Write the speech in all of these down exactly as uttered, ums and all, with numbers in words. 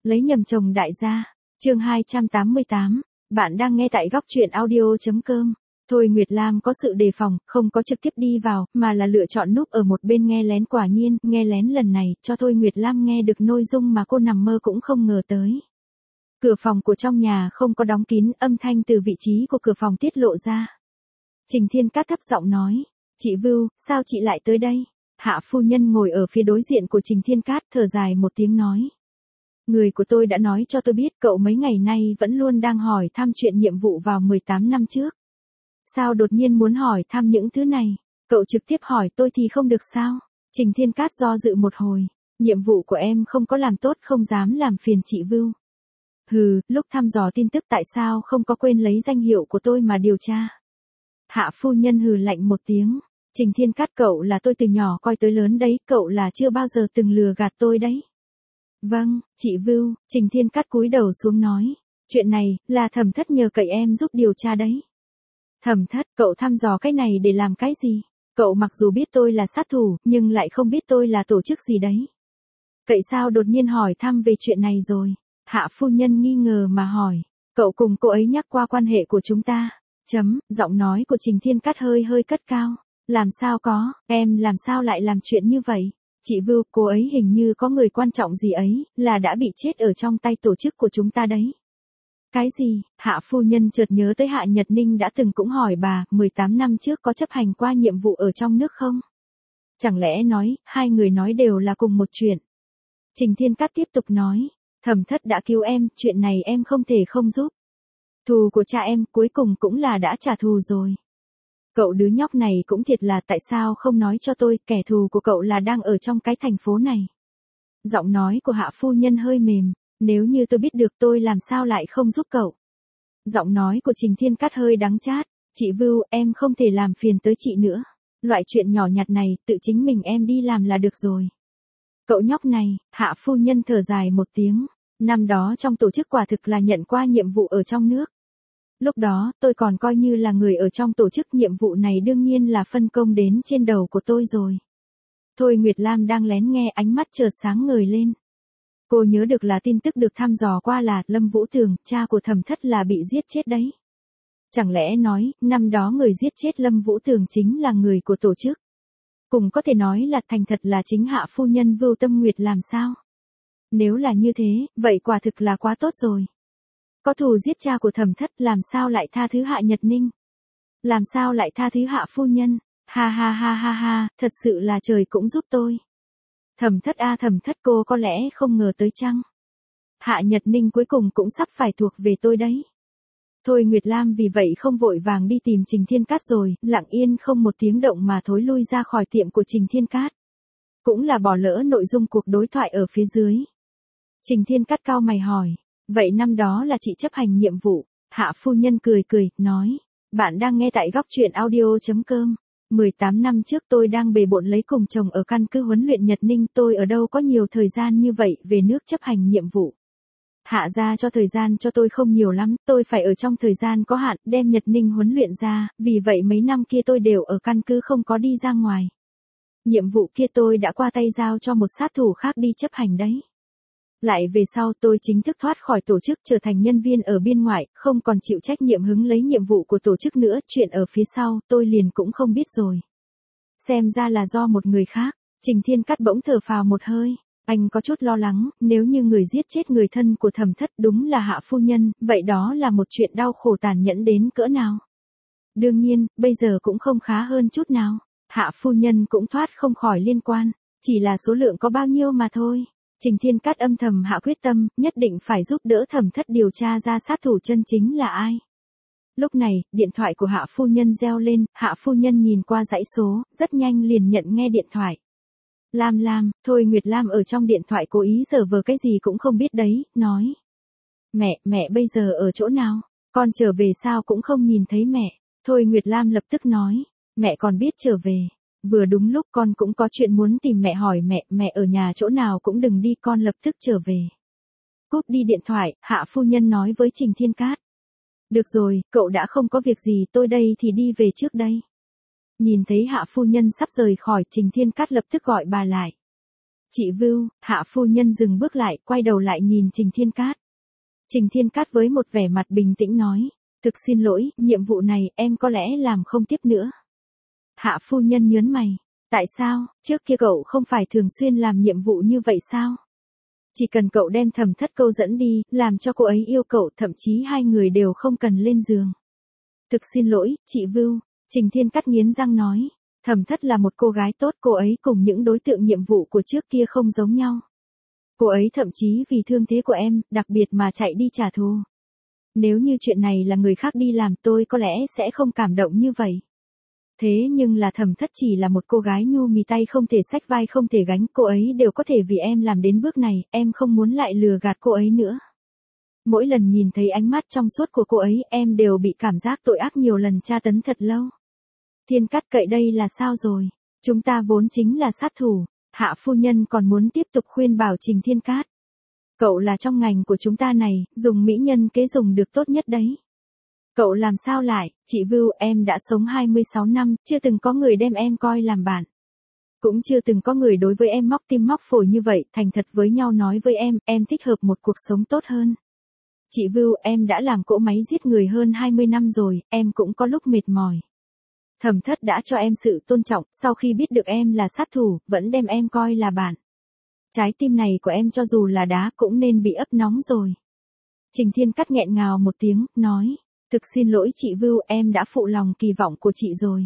Lấy nhầm chồng đại gia. Chương hai trăm tám mươi tám. Bạn đang nghe tại góc truyện audio chấm com. Thôi Nguyệt Lam có sự đề phòng, không có trực tiếp đi vào, mà là lựa chọn núp ở một bên nghe lén. Quả nhiên, nghe lén lần này, cho Thôi Nguyệt Lam nghe được nội dung mà cô nằm mơ cũng không ngờ tới. Cửa phòng của trong nhà không có đóng kín, âm thanh từ vị trí của cửa phòng tiết lộ ra. Trình Thiên Cát thấp giọng nói, chị Vưu, sao chị lại tới đây? Hạ phu nhân ngồi ở phía đối diện của Trình Thiên Cát thở dài một tiếng nói. Người của tôi đã nói cho tôi biết cậu mấy ngày nay vẫn luôn đang hỏi thăm chuyện nhiệm vụ vào mười tám năm trước. Sao đột nhiên muốn hỏi thăm những thứ này? Cậu trực tiếp hỏi tôi thì không được sao? Trình Thiên Cát do dự một hồi. Nhiệm vụ của em không có làm tốt, không dám làm phiền chị Vưu. Hừ, lúc thăm dò tin tức tại sao không có quên lấy danh hiệu của tôi mà điều tra? Hạ phu nhân hừ lạnh một tiếng. Trình Thiên Cát, cậu là tôi từ nhỏ coi tới lớn đấy, cậu là chưa bao giờ từng lừa gạt tôi đấy. Vâng, chị Vưu. Trình Thiên Cát cúi đầu xuống nói. Chuyện này, là Thẩm Thất nhờ cậy em giúp điều tra đấy. Thẩm Thất, cậu thăm dò cái này để làm cái gì? Cậu mặc dù biết tôi là sát thủ, nhưng lại không biết tôi là tổ chức gì đấy. Cậy sao đột nhiên hỏi thăm về chuyện này rồi? Hạ phu nhân nghi ngờ mà hỏi. Cậu cùng cô ấy nhắc qua quan hệ của chúng ta. Chấm, giọng nói của Trình Thiên Cát hơi hơi cất cao. Làm sao có, em làm sao lại làm chuyện như vậy? Chị Vưu, cô ấy hình như có người quan trọng gì ấy, là đã bị chết ở trong tay tổ chức của chúng ta đấy. Cái gì? Hạ phu nhân chợt nhớ tới Hạ Nhật Ninh đã từng cũng hỏi bà, mười tám năm trước có chấp hành qua nhiệm vụ ở trong nước không? Chẳng lẽ nói, hai người nói đều là cùng một chuyện? Trình Thiên Cát tiếp tục nói, Thẩm Thất đã cứu em, chuyện này em không thể không giúp. Thù của cha em cuối cùng cũng là đã trả thù rồi. Cậu đứa nhóc này cũng thiệt là, tại sao không nói cho tôi, kẻ thù của cậu là đang ở trong cái thành phố này. Giọng nói của Hạ phu nhân hơi mềm, nếu như tôi biết được tôi làm sao lại không giúp cậu. Giọng nói của Trình Thiên Cát hơi đắng chát, chị Vưu, em không thể làm phiền tới chị nữa. Loại chuyện nhỏ nhặt này, tự chính mình em đi làm là được rồi. Cậu nhóc này, Hạ phu nhân thở dài một tiếng, năm đó trong tổ chức quả thực là nhận qua nhiệm vụ ở trong nước. Lúc đó, tôi còn coi như là người ở trong tổ chức, nhiệm vụ này đương nhiên là phân công đến trên đầu của tôi rồi. Thôi Nguyệt Lam đang lén nghe, ánh mắt chợt sáng ngời lên. Cô nhớ được là tin tức được thăm dò qua là Lâm Vũ Thường, cha của Thẩm Thất là bị giết chết đấy. Chẳng lẽ nói, năm đó người giết chết Lâm Vũ Thường chính là người của tổ chức? Cùng có thể nói là thành thật là chính Hạ phu nhân Vưu Tâm Nguyệt làm sao? Nếu là như thế, vậy quả thực là quá tốt rồi. Có thù giết cha của Thẩm Thất, làm sao lại tha thứ Hạ Nhật Ninh? Làm sao lại tha thứ Hạ phu nhân? Ha ha ha ha ha, thật sự là trời cũng giúp tôi. Thẩm Thất a Thẩm Thất, cô có lẽ không ngờ tới chăng? Hạ Nhật Ninh cuối cùng cũng sắp phải thuộc về tôi đấy. Thôi Nguyệt Lam vì vậy không vội vàng đi tìm Trình Thiên Cát rồi, lặng yên không một tiếng động mà thối lui ra khỏi tiệm của Trình Thiên Cát. Cũng là bỏ lỡ nội dung cuộc đối thoại ở phía dưới. Trình Thiên Cát cau mày hỏi, vậy năm đó là chị chấp hành nhiệm vụ? Hạ phu nhân cười cười, nói, bạn đang nghe tại góc truyện audio chấm com. mười tám năm trước tôi đang bề bộn lấy cùng chồng ở căn cứ huấn luyện Nhật Ninh, tôi ở đâu có nhiều thời gian như vậy về nước chấp hành nhiệm vụ. Hạ gia cho thời gian cho tôi không nhiều lắm, tôi phải ở trong thời gian có hạn, đem Nhật Ninh huấn luyện ra, vì vậy mấy năm kia tôi đều ở căn cứ không có đi ra ngoài. Nhiệm vụ kia tôi đã qua tay giao cho một sát thủ khác đi chấp hành đấy. Lại về sau tôi chính thức thoát khỏi tổ chức, trở thành nhân viên ở biên ngoại, không còn chịu trách nhiệm hứng lấy nhiệm vụ của tổ chức nữa, chuyện ở phía sau tôi liền cũng không biết rồi. Xem ra là do một người khác. Trình Thiên Cát bỗng thở phào một hơi, anh có chút lo lắng, nếu như người giết chết người thân của Thẩm Thất đúng là Hạ phu nhân, vậy đó là một chuyện đau khổ tàn nhẫn đến cỡ nào. Đương nhiên, bây giờ cũng không khá hơn chút nào. Hạ phu nhân cũng thoát không khỏi liên quan, chỉ là số lượng có bao nhiêu mà thôi. Trình Thiên Cát âm thầm hạ quyết tâm, nhất định phải giúp đỡ Thẩm Thất điều tra ra sát thủ chân chính là ai. Lúc này, điện thoại của Hạ phu nhân reo lên, Hạ phu nhân nhìn qua dãy số, rất nhanh liền nhận nghe điện thoại. Lam Lam, Thôi Nguyệt Lam ở trong điện thoại cố ý giở vờ cái gì cũng không biết đấy, nói. Mẹ, mẹ bây giờ ở chỗ nào? Con trở về sao cũng không nhìn thấy mẹ. Thôi Nguyệt Lam lập tức nói, mẹ còn biết trở về. Vừa đúng lúc con cũng có chuyện muốn tìm mẹ, hỏi mẹ, mẹ ở nhà chỗ nào cũng đừng đi, con lập tức trở về. Cúp đi điện thoại, Hạ phu nhân nói với Trình Thiên Cát. Được rồi, cậu đã không có việc gì, tôi đây thì đi về trước đây. Nhìn thấy Hạ phu nhân sắp rời khỏi, Trình Thiên Cát lập tức gọi bà lại. Chị Vưu, Hạ phu nhân dừng bước lại, quay đầu lại nhìn Trình Thiên Cát. Trình Thiên Cát với một vẻ mặt bình tĩnh nói, thực xin lỗi, nhiệm vụ này em có lẽ làm không tiếp nữa. Hạ phu nhân nhớn mày, tại sao, trước kia cậu không phải thường xuyên làm nhiệm vụ như vậy sao? Chỉ cần cậu đem Thẩm Thất câu dẫn đi, làm cho cô ấy yêu cậu, thậm chí hai người đều không cần lên giường. Thực xin lỗi, chị Vưu, Trình Thiên Cát nghiến răng nói, Thẩm Thất là một cô gái tốt, cô ấy cùng những đối tượng nhiệm vụ của trước kia không giống nhau. Cô ấy thậm chí vì thương thế của em, đặc biệt mà chạy đi trả thù. Nếu như chuyện này là người khác đi làm tôi có lẽ sẽ không cảm động như vậy. Thế nhưng là Thẩm Thất chỉ là một cô gái nhu mì tay không thể xách vai không thể gánh, cô ấy đều có thể vì em làm đến bước này, em không muốn lại lừa gạt cô ấy nữa. Mỗi lần nhìn thấy ánh mắt trong suốt của cô ấy, em đều bị cảm giác tội ác nhiều lần tra tấn thật lâu. Thiên Cát cậy đây là sao rồi? Chúng ta vốn chính là sát thủ. Hạ phu nhân còn muốn tiếp tục khuyên bảo Trình Thiên Cát. Cậu là trong ngành của chúng ta này, dùng mỹ nhân kế dùng được tốt nhất đấy. Cậu làm sao lại, chị Vưu, em đã sống hai mươi sáu năm, chưa từng có người đem em coi làm bạn. Cũng chưa từng có người đối với em móc tim móc phổi như vậy, thành thật với nhau nói với em, em thích hợp một cuộc sống tốt hơn. Chị Vưu, em đã làm cỗ máy giết người hơn hai mươi năm rồi, em cũng có lúc mệt mỏi. Thẩm Thất đã cho em sự tôn trọng, sau khi biết được em là sát thủ, vẫn đem em coi là bạn. Trái tim này của em cho dù là đá cũng nên bị ấp nóng rồi. Trình Thiên Cát nghẹn ngào một tiếng, nói, thực xin lỗi chị Vưu, em đã phụ lòng kỳ vọng của chị rồi.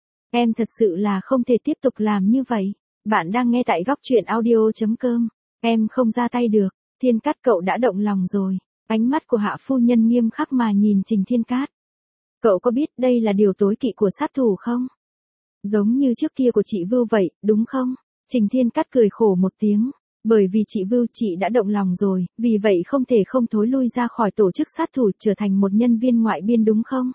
Em thật sự là không thể tiếp tục làm như vậy. Bạn đang nghe tại góc truyện audio chấm com. Em không ra tay được. Thiên Cát, cậu đã động lòng rồi. Ánh mắt của Hạ phu nhân nghiêm khắc mà nhìn Trình Thiên Cát. Cậu có biết đây là điều tối kỵ của sát thủ không? Giống như trước kia của chị Vưu vậy, đúng không? Trình Thiên Cát cười khổ một tiếng. Bởi vì chị Vưu, chị đã động lòng rồi, vì vậy không thể không thối lui ra khỏi tổ chức sát thủ, trở thành một nhân viên ngoại biên đúng không?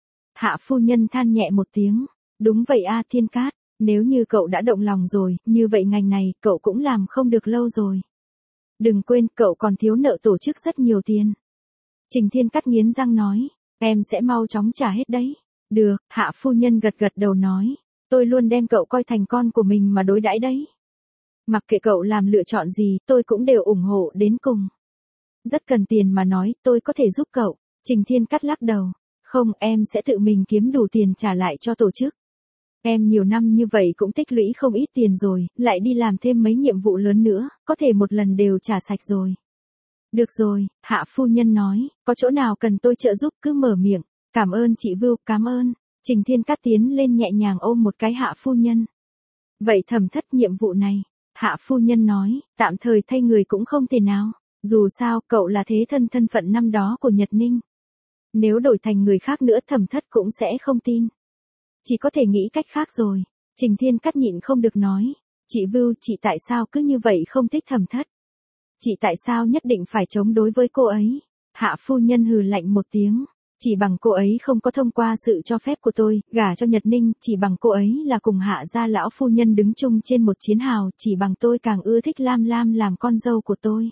Hạ phu nhân than nhẹ một tiếng. Đúng vậy a Thiên Cát, nếu như cậu đã động lòng rồi, như vậy ngành này, cậu cũng làm không được lâu rồi. Đừng quên, cậu còn thiếu nợ tổ chức rất nhiều tiền. Trình Thiên Cát nghiến răng nói, em sẽ mau chóng trả hết đấy. Được, Hạ phu nhân gật gật đầu nói, tôi luôn đem cậu coi thành con của mình mà đối đãi đấy. Mặc kệ cậu làm lựa chọn gì, tôi cũng đều ủng hộ đến cùng. Rất cần tiền mà nói, tôi có thể giúp cậu. Trình Thiên Cát lắc đầu, không, em sẽ tự mình kiếm đủ tiền trả lại cho tổ chức. Em nhiều năm như vậy cũng tích lũy không ít tiền rồi, lại đi làm thêm mấy nhiệm vụ lớn nữa, có thể một lần đều trả sạch rồi. Được rồi, Hạ phu nhân nói, có chỗ nào cần tôi trợ giúp cứ mở miệng. Cảm ơn chị Vưu, cảm ơn. Trình Thiên Cát tiến lên nhẹ nhàng ôm một cái Hạ phu nhân. Vậy Thẩm Thất nhiệm vụ này, Hạ phu nhân nói, tạm thời thay người cũng không thể nào. Dù sao, cậu là thế thân thân phận năm đó của Nhật Ninh. Nếu đổi thành người khác nữa Thẩm Thất cũng sẽ không tin. Chỉ có thể nghĩ cách khác rồi. Trình Thiên Cát nhịn không được nói. Chị Vưu, chị tại sao cứ như vậy không thích Thẩm Thất? Chị tại sao nhất định phải chống đối với cô ấy? Hạ phu nhân hừ lạnh một tiếng. Chỉ bằng cô ấy không có thông qua sự cho phép của tôi, gả cho Nhật Ninh, chỉ bằng cô ấy là cùng Hạ gia lão phu nhân đứng chung trên một chiến hào, chỉ bằng tôi càng ưa thích Lam Lam làm con dâu của tôi.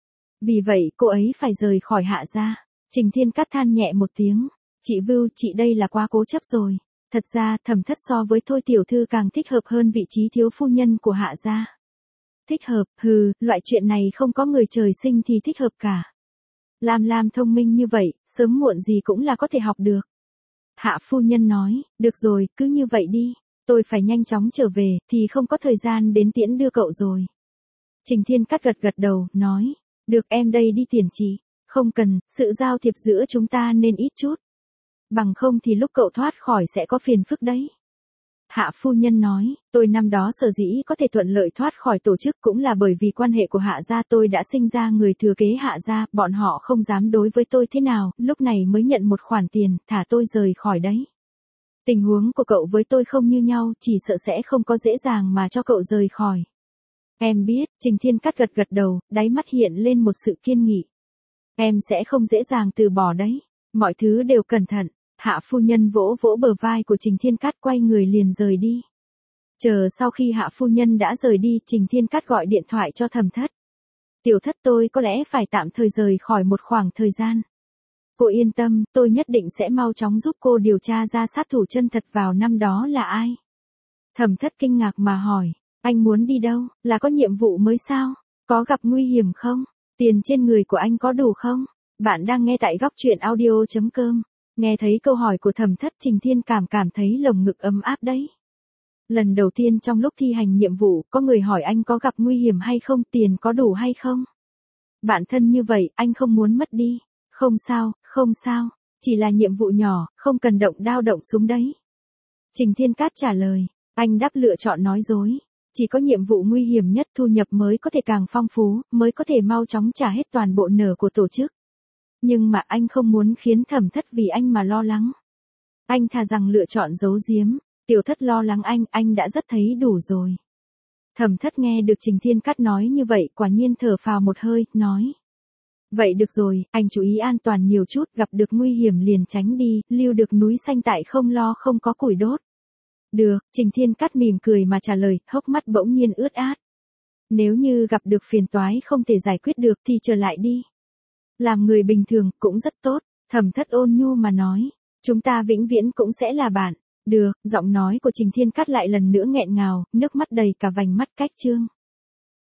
Vì vậy cô ấy phải rời khỏi Hạ gia. Trình Thiên Cát than nhẹ một tiếng. Chị Vưu, chị đây là quá cố chấp rồi. Thật ra, Thẩm Thất so với Thôi tiểu thư càng thích hợp hơn vị trí thiếu phu nhân của Hạ gia. Thích hợp, hừ, loại chuyện này không có người trời sinh thì thích hợp cả. Lam Lam thông minh như vậy, sớm muộn gì cũng là có thể học được. Hạ phu nhân nói, được rồi, cứ như vậy đi. Tôi phải nhanh chóng trở về, thì không có thời gian đến tiễn đưa cậu rồi. Trình Thiên Cát gật gật đầu, nói, được em đây đi tiền chị. Không cần, sự giao thiệp giữa chúng ta nên ít chút. Bằng không thì lúc cậu thoát khỏi sẽ có phiền phức đấy. Hạ phu nhân nói, tôi năm đó sở dĩ có thể thuận lợi thoát khỏi tổ chức cũng là bởi vì quan hệ của Hạ gia, tôi đã sinh ra người thừa kế Hạ gia, bọn họ không dám đối với tôi thế nào, lúc này mới nhận một khoản tiền, thả tôi rời khỏi đấy. Tình huống của cậu với tôi không như nhau, chỉ sợ sẽ không có dễ dàng mà cho cậu rời khỏi. Em biết, Trình Thiên Cát gật gật đầu, đáy mắt hiện lên một sự kiên nghị. Em sẽ không dễ dàng từ bỏ đấy, mọi thứ đều cẩn thận. Hạ phu nhân vỗ vỗ bờ vai của Trình Thiên Cát, quay người liền rời đi. Chờ sau khi Hạ phu nhân đã rời đi, Trình Thiên Cát gọi điện thoại cho Thẩm Thất. Tiểu Thất, tôi có lẽ phải tạm thời rời khỏi một khoảng thời gian. Cô yên tâm, tôi nhất định sẽ mau chóng giúp cô điều tra ra sát thủ chân thật vào năm đó là ai. Thẩm Thất kinh ngạc mà hỏi, Anh muốn đi đâu, là có nhiệm vụ mới sao? Có gặp nguy hiểm không? Tiền trên người của anh có đủ không? Bạn đang nghe tại góc truyện audio.com. Nghe thấy câu hỏi của Thẩm Thất, Trình Thiên Cảm cảm thấy lồng ngực ấm áp đấy. Lần đầu tiên trong lúc thi hành nhiệm vụ, có người hỏi anh có gặp nguy hiểm hay không, tiền có đủ hay không? Bạn thân như vậy, anh không muốn mất đi. Không sao, không sao, chỉ là nhiệm vụ nhỏ, không cần động đao động súng đấy. Trình Thiên Cát trả lời, anh đáp lựa chọn nói dối. Chỉ có nhiệm vụ nguy hiểm nhất thu nhập mới có thể càng phong phú, mới có thể mau chóng trả hết toàn bộ nợ của tổ chức. Nhưng mà anh không muốn khiến Thẩm Thất vì anh mà lo lắng. Anh thà rằng lựa chọn giấu giếm, Tiểu Thất lo lắng anh, anh đã rất thấy đủ rồi. Thẩm Thất nghe được Trình Thiên Cát nói như vậy, quả nhiên thở phào một hơi, nói. Vậy được rồi, anh chú ý an toàn nhiều chút, gặp được nguy hiểm liền tránh đi, lưu được núi xanh tại không lo không có củi đốt. Được, Trình Thiên Cát mỉm cười mà trả lời, hốc mắt bỗng nhiên ướt át. Nếu như gặp được phiền toái không thể giải quyết được thì trở lại đi. Làm người bình thường cũng rất tốt, Thẩm Thất ôn nhu mà nói. Chúng ta vĩnh viễn cũng sẽ là bạn. Được, giọng nói của Trình Thiên Cát lại lần nữa nghẹn ngào, nước mắt đầy cả vành mắt cách trương.